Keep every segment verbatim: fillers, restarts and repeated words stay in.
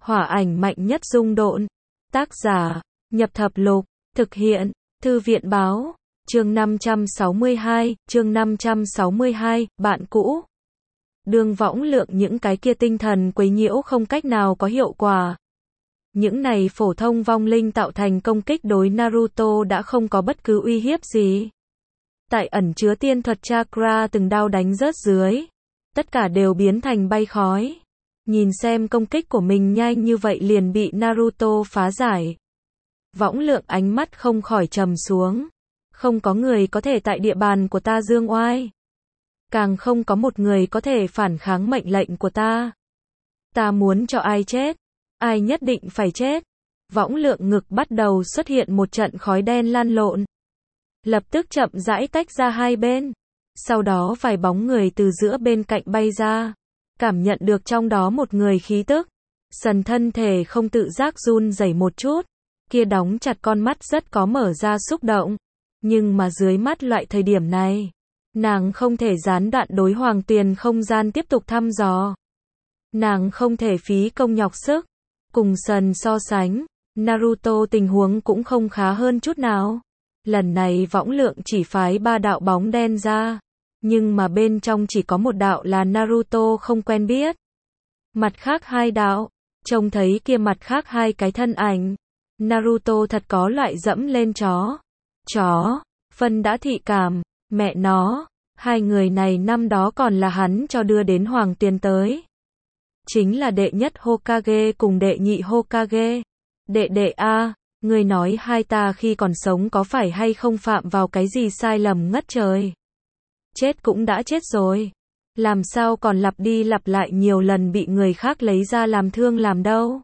Hỏa ảnh mạnh nhất dung độn. Tác giả, Nhập Thập Lục. Thực hiện, Thư viện báo. Chương năm trăm sáu mươi hai, chương năm trăm sáu mươi hai, bạn cũ. Đường Võng Lượng những cái kia tinh thần quấy nhiễu không cách nào có hiệu quả. Những này phổ thông vong linh tạo thành công kích đối Naruto đã không có bất cứ uy hiếp gì. Tại ẩn chứa tiên thuật chakra từng đao đánh rớt dưới. Tất cả đều biến thành bay khói. Nhìn xem công kích của mình nhanh như vậy liền bị Naruto phá giải. Võng Lượng ánh mắt không khỏi trầm xuống. Không có người có thể tại địa bàn của ta dương oai. Càng không có một người có thể phản kháng mệnh lệnh của ta. Ta muốn cho ai chết, ai nhất định phải chết. Võng Lượng ngực bắt đầu xuất hiện một trận khói đen lan lộn. Lập tức chậm rãi tách ra hai bên. Sau đó vài bóng người từ giữa bên cạnh bay ra. Cảm nhận được trong đó một người khí tức. Sần thân thể không tự giác run rẩy một chút. Kia đóng chặt con mắt rất có mở ra xúc động. Nhưng mà dưới mắt loại thời điểm này, nàng không thể gián đoạn đối Hoàng Tuyền không gian tiếp tục thăm dò. Nàng không thể phí công nhọc sức. Cùng Sần so sánh, Naruto tình huống cũng không khá hơn chút nào. Lần này Võng Lượng chỉ phái ba đạo bóng đen ra. Nhưng mà bên trong chỉ có một đạo là Naruto không quen biết. Mặt khác hai đạo, trông thấy kia mặt khác hai cái thân ảnh. Naruto thật có loại dẫm lên chó. Chó, phân đã thị cảm, mẹ nó, hai người này năm đó còn là hắn cho đưa đến Hoàng Tuyền tới. Chính là đệ nhất Hokage cùng đệ nhị Hokage. Đệ đệ a, người nói hai ta khi còn sống có phải hay không phạm vào cái gì sai lầm ngất trời. Chết cũng đã chết rồi. Làm sao còn lặp đi lặp lại nhiều lần bị người khác lấy ra làm thương làm đâu.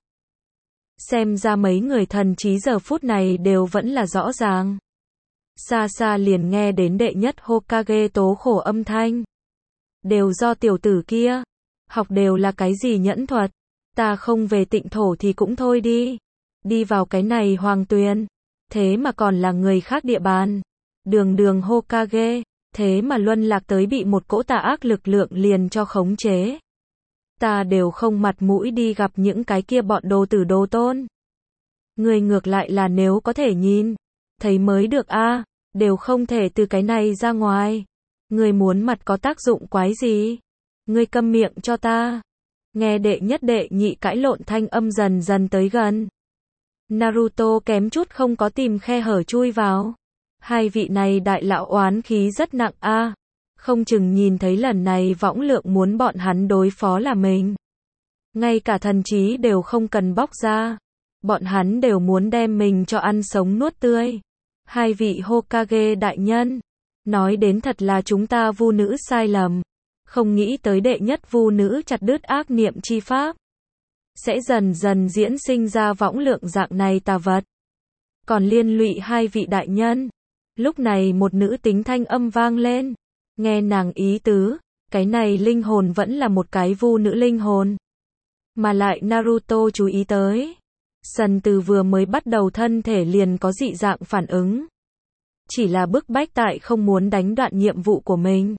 Xem ra mấy người thần trí giờ phút này đều vẫn là rõ ràng. Xa xa liền nghe đến đệ nhất Hokage tố khổ âm thanh. Đều do tiểu tử kia. Học đều là cái gì nhẫn thuật. Ta không về Tịnh thổ thì cũng thôi đi. Đi vào cái này Hoàng Tuyền. Thế mà còn là người khác địa bàn. Đường đường Hokage. Thế mà luân lạc tới bị một cỗ tà ác lực lượng liền cho khống chế. Ta đều không mặt mũi đi gặp những cái kia bọn đồ tử đồ tôn. Người ngược lại là nếu có thể nhìn, thấy mới được a, đều không thể từ cái này ra ngoài. Người muốn mặt có tác dụng quái gì? Người câm miệng cho ta. Nghe đệ nhất đệ nhị cãi lộn thanh âm dần dần tới gần. Naruto kém chút không có tìm khe hở chui vào. Hai vị này đại lão oán khí rất nặng a, không chừng nhìn thấy lần này Võng Lượng muốn bọn hắn đối phó là mình. Ngay cả thần trí đều không cần bóc ra. Bọn hắn đều muốn đem mình cho ăn sống nuốt tươi. Hai vị Hokage đại nhân, nói đến thật là chúng ta vu nữ sai lầm. Không nghĩ tới đệ nhất vu nữ chặt đứt ác niệm chi pháp. Sẽ dần dần diễn sinh ra Võng Lượng dạng này tà vật. Còn liên lụy hai vị đại nhân. Lúc này một nữ tính thanh âm vang lên. Nghe nàng ý tứ, cái này linh hồn vẫn là một cái vu nữ linh hồn. Mà lại Naruto chú ý tới. Sần từ vừa mới bắt đầu thân thể liền có dị dạng phản ứng. Chỉ là bức bách tại không muốn đánh đoạn nhiệm vụ của mình.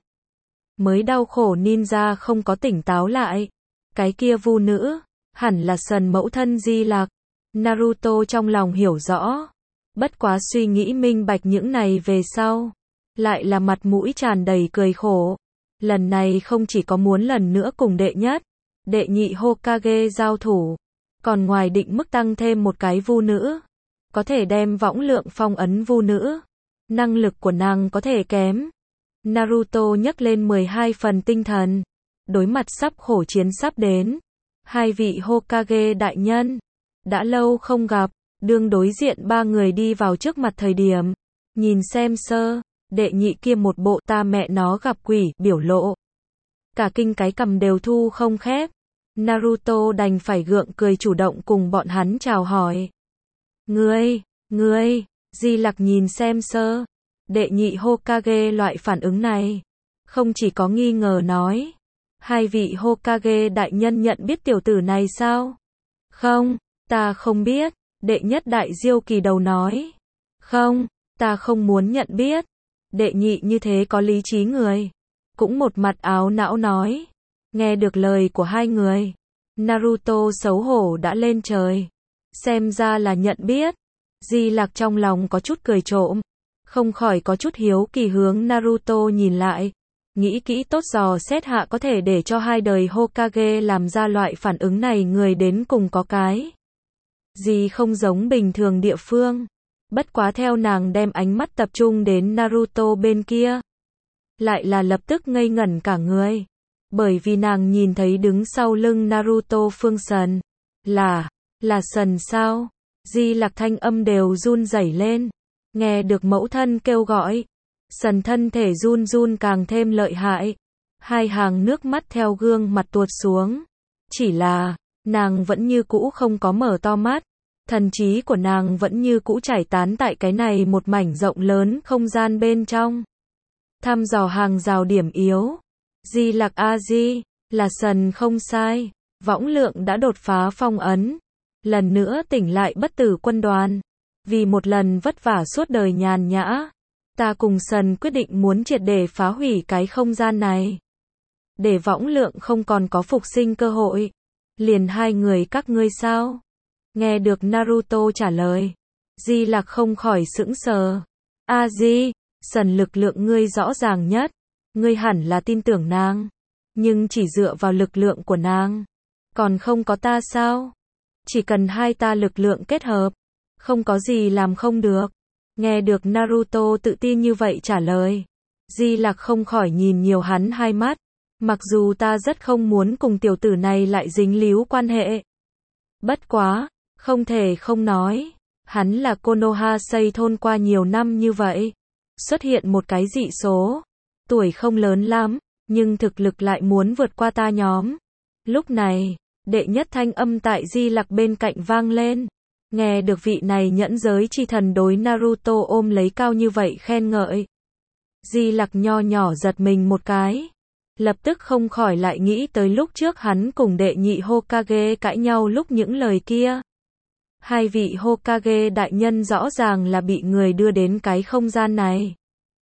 Mới đau khổ ninja không có tỉnh táo lại. Cái kia vu nữ, hẳn là Sần mẫu thân Di Lạc. Naruto trong lòng hiểu rõ. Bất quá suy nghĩ minh bạch những này về sau. Lại là mặt mũi tràn đầy cười khổ. Lần này không chỉ có muốn lần nữa cùng đệ nhất, đệ nhị Hokage giao thủ. Còn ngoài định mức tăng thêm một cái vu nữ. Có thể đem Võng Lượng phong ấn vu nữ. Năng lực của nàng có thể kém. Naruto nhấc lên mười hai phần tinh thần. Đối mặt sắp khổ chiến sắp đến. Hai vị Hokage đại nhân. Đã lâu không gặp. Đương đối diện ba người đi vào trước mặt thời điểm. Nhìn xem sơ. Đệ nhị kia một bộ ta mẹ nó gặp quỷ biểu lộ. Cả kinh cái cầm đều thu không khép. Naruto đành phải gượng cười chủ động cùng bọn hắn chào hỏi. Ngươi, ngươi, Di Lặc nhìn xem sơ. Đệ nhị Hokage loại phản ứng này. Không chỉ có nghi ngờ nói. Hai vị Hokage đại nhân nhận biết tiểu tử này sao? Không, ta không biết. Đệ nhất đại diêu kỳ đầu nói. Không, ta không muốn nhận biết. Đệ nhị như thế có lý trí người. Cũng một mặt áo não nói. Nghe được lời của hai người. Naruto xấu hổ đã lên trời. Xem ra là nhận biết. Di Lặc trong lòng có chút cười trộm. Không khỏi có chút hiếu kỳ hướng Naruto nhìn lại. Nghĩ kỹ tốt dò xét hạ có thể để cho hai đời Hokage làm ra loại phản ứng này người đến cùng có cái gì không giống bình thường địa phương. Bất quá theo nàng đem ánh mắt tập trung đến Naruto bên kia. Lại là lập tức ngây ngẩn cả người. Bởi vì nàng nhìn thấy đứng sau lưng Naruto Phương Sần. Là, là Sần sao? Di Lặc thanh âm đều run rẩy lên. Nghe được mẫu thân kêu gọi. Sần thân thể run run càng thêm lợi hại. Hai hàng nước mắt theo gương mặt tuột xuống. Chỉ là, nàng vẫn như cũ không có mở to mắt. Thần trí của nàng vẫn như cũ trải tán tại cái này một mảnh rộng lớn không gian bên trong. Thăm dò hàng rào điểm yếu. Di Lặc A-di, là Sần không sai. Võng Lượng đã đột phá phong ấn. Lần nữa tỉnh lại bất tử quân đoàn. Vì một lần vất vả suốt đời nhàn nhã. Ta cùng Sần quyết định muốn triệt để phá hủy cái không gian này. Để Võng Lượng không còn có phục sinh cơ hội. Liền hai người các ngươi sao? Nghe được Naruto trả lời. Di Lặc không khỏi sững sờ. A-di, Sần lực lượng ngươi rõ ràng nhất. Ngươi hẳn là tin tưởng nàng. Nhưng chỉ dựa vào lực lượng của nàng. Còn không có ta sao? Chỉ cần hai ta lực lượng kết hợp. Không có gì làm không được. Nghe được Naruto tự tin như vậy trả lời. Di Lặc không khỏi nhìn nhiều hắn hai mắt. Mặc dù ta rất không muốn cùng tiểu tử này lại dính líu quan hệ. Bất quá, không thể không nói. Hắn là Konoha xây thôn qua nhiều năm như vậy. Xuất hiện một cái dị số. Tuổi không lớn lắm, nhưng thực lực lại muốn vượt qua ta nhóm. Lúc này, đệ nhất thanh âm tại Di Lặc bên cạnh vang lên. Nghe được vị này nhẫn giới chi thần đối Naruto ôm lấy cao như vậy khen ngợi. Di Lặc nho nhỏ giật mình một cái. Lập tức không khỏi lại nghĩ tới lúc trước hắn cùng đệ nhị Hokage cãi nhau lúc những lời kia. Hai vị Hokage đại nhân rõ ràng là bị người đưa đến cái không gian này.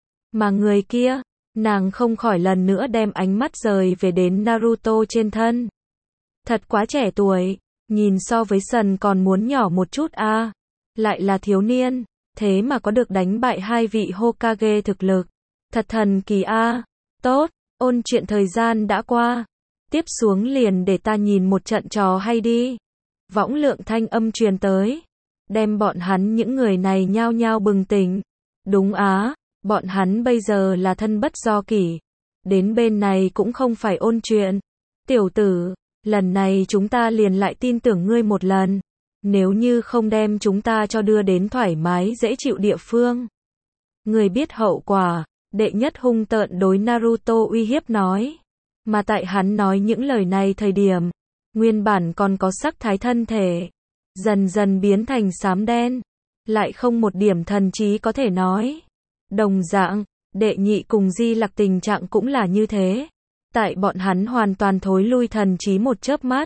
Mà người kia, nàng không khỏi lần nữa đem ánh mắt rời về đến Naruto trên thân. Thật quá trẻ tuổi, nhìn so với Sần còn muốn nhỏ một chút a, à. Lại là thiếu niên, thế mà có được đánh bại hai vị Hokage thực lực. Thật thần kỳ a. À. Tốt, ôn chuyện thời gian đã qua. Tiếp xuống liền để ta nhìn một trận trò hay đi. Võng Lượng thanh âm truyền tới. Đem bọn hắn những người này nhao nhao bừng tỉnh. Đúng á, bọn hắn bây giờ là thân bất do kỷ. Đến bên này cũng không phải ôn chuyện. Tiểu tử, lần này chúng ta liền lại tin tưởng ngươi một lần. Nếu như không đem chúng ta cho đưa đến thoải mái dễ chịu địa phương. Ngươi biết hậu quả. Đệ nhất hung tợn đối Naruto uy hiếp nói. Mà tại hắn nói những lời này thời điểm. Nguyên bản còn có sắc thái thân thể. Dần dần biến thành xám đen. Lại không một điểm thần trí có thể nói. Đồng dạng, đệ nhị cùng Di Lặc tình trạng cũng là như thế. Tại bọn hắn hoàn toàn thối lui thần trí một chớp mắt.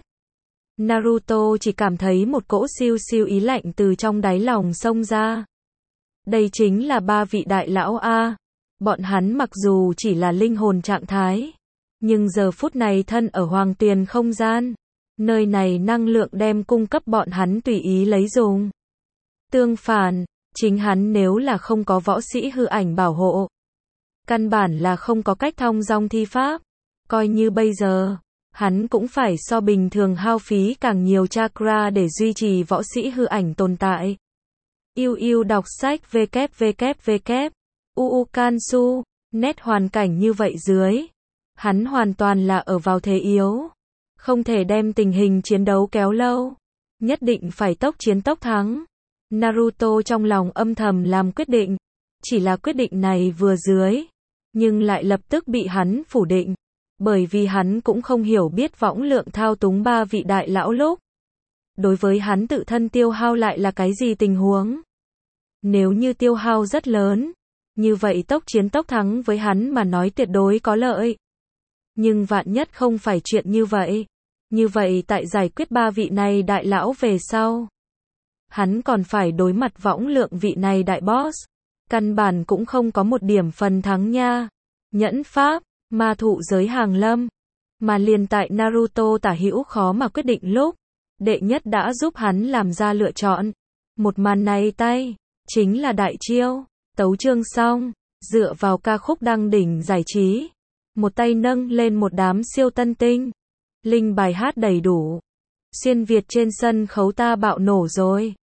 Naruto chỉ cảm thấy một cỗ siêu siêu ý lạnh từ trong đáy lòng xông ra. Đây chính là ba vị đại lão A. Bọn hắn mặc dù chỉ là linh hồn trạng thái. Nhưng giờ phút này thân ở hoàng tuyền không gian. Nơi này năng lượng đem cung cấp bọn hắn tùy ý lấy dùng. Tương phản, chính hắn nếu là không có võ sĩ hư ảnh bảo hộ. Căn bản là không có cách thong dong thi pháp. Coi như bây giờ, hắn cũng phải so bình thường hao phí càng nhiều chakra để duy trì võ sĩ hư ảnh tồn tại. Yêu yêu đọc sách www. uu Kansu, nét hoàn cảnh như vậy dưới. Hắn hoàn toàn là ở vào thế yếu. Không thể đem tình hình chiến đấu kéo lâu. Nhất định phải tốc chiến tốc thắng. Naruto trong lòng âm thầm làm quyết định. Chỉ là quyết định này vừa dưới. Nhưng lại lập tức bị hắn phủ định. Bởi vì hắn cũng không hiểu biết Võng Lượng thao túng ba vị đại lão lúc. Đối với hắn tự thân tiêu hao lại là cái gì tình huống. Nếu như tiêu hao rất lớn. Như vậy tốc chiến tốc thắng với hắn mà nói tuyệt đối có lợi. Nhưng vạn nhất không phải chuyện như vậy. Như vậy tại giải quyết ba vị này đại lão về sau. Hắn còn phải đối mặt Võng Lượng vị này đại boss. Căn bản cũng không có một điểm phần thắng nha. Nhẫn pháp, ma thụ giới hàng lâm. Mà liền tại Naruto tả hữu khó mà quyết định lúc, đệ nhất đã giúp hắn làm ra lựa chọn. Một màn này tay, chính là đại chiêu. Tấu chương xong, dựa vào ca khúc đăng đỉnh giải trí. Một tay nâng lên một đám siêu tân tinh. Linh bài hát đầy đủ. Xuyên Việt trên sân khấu ta bạo nổ rồi.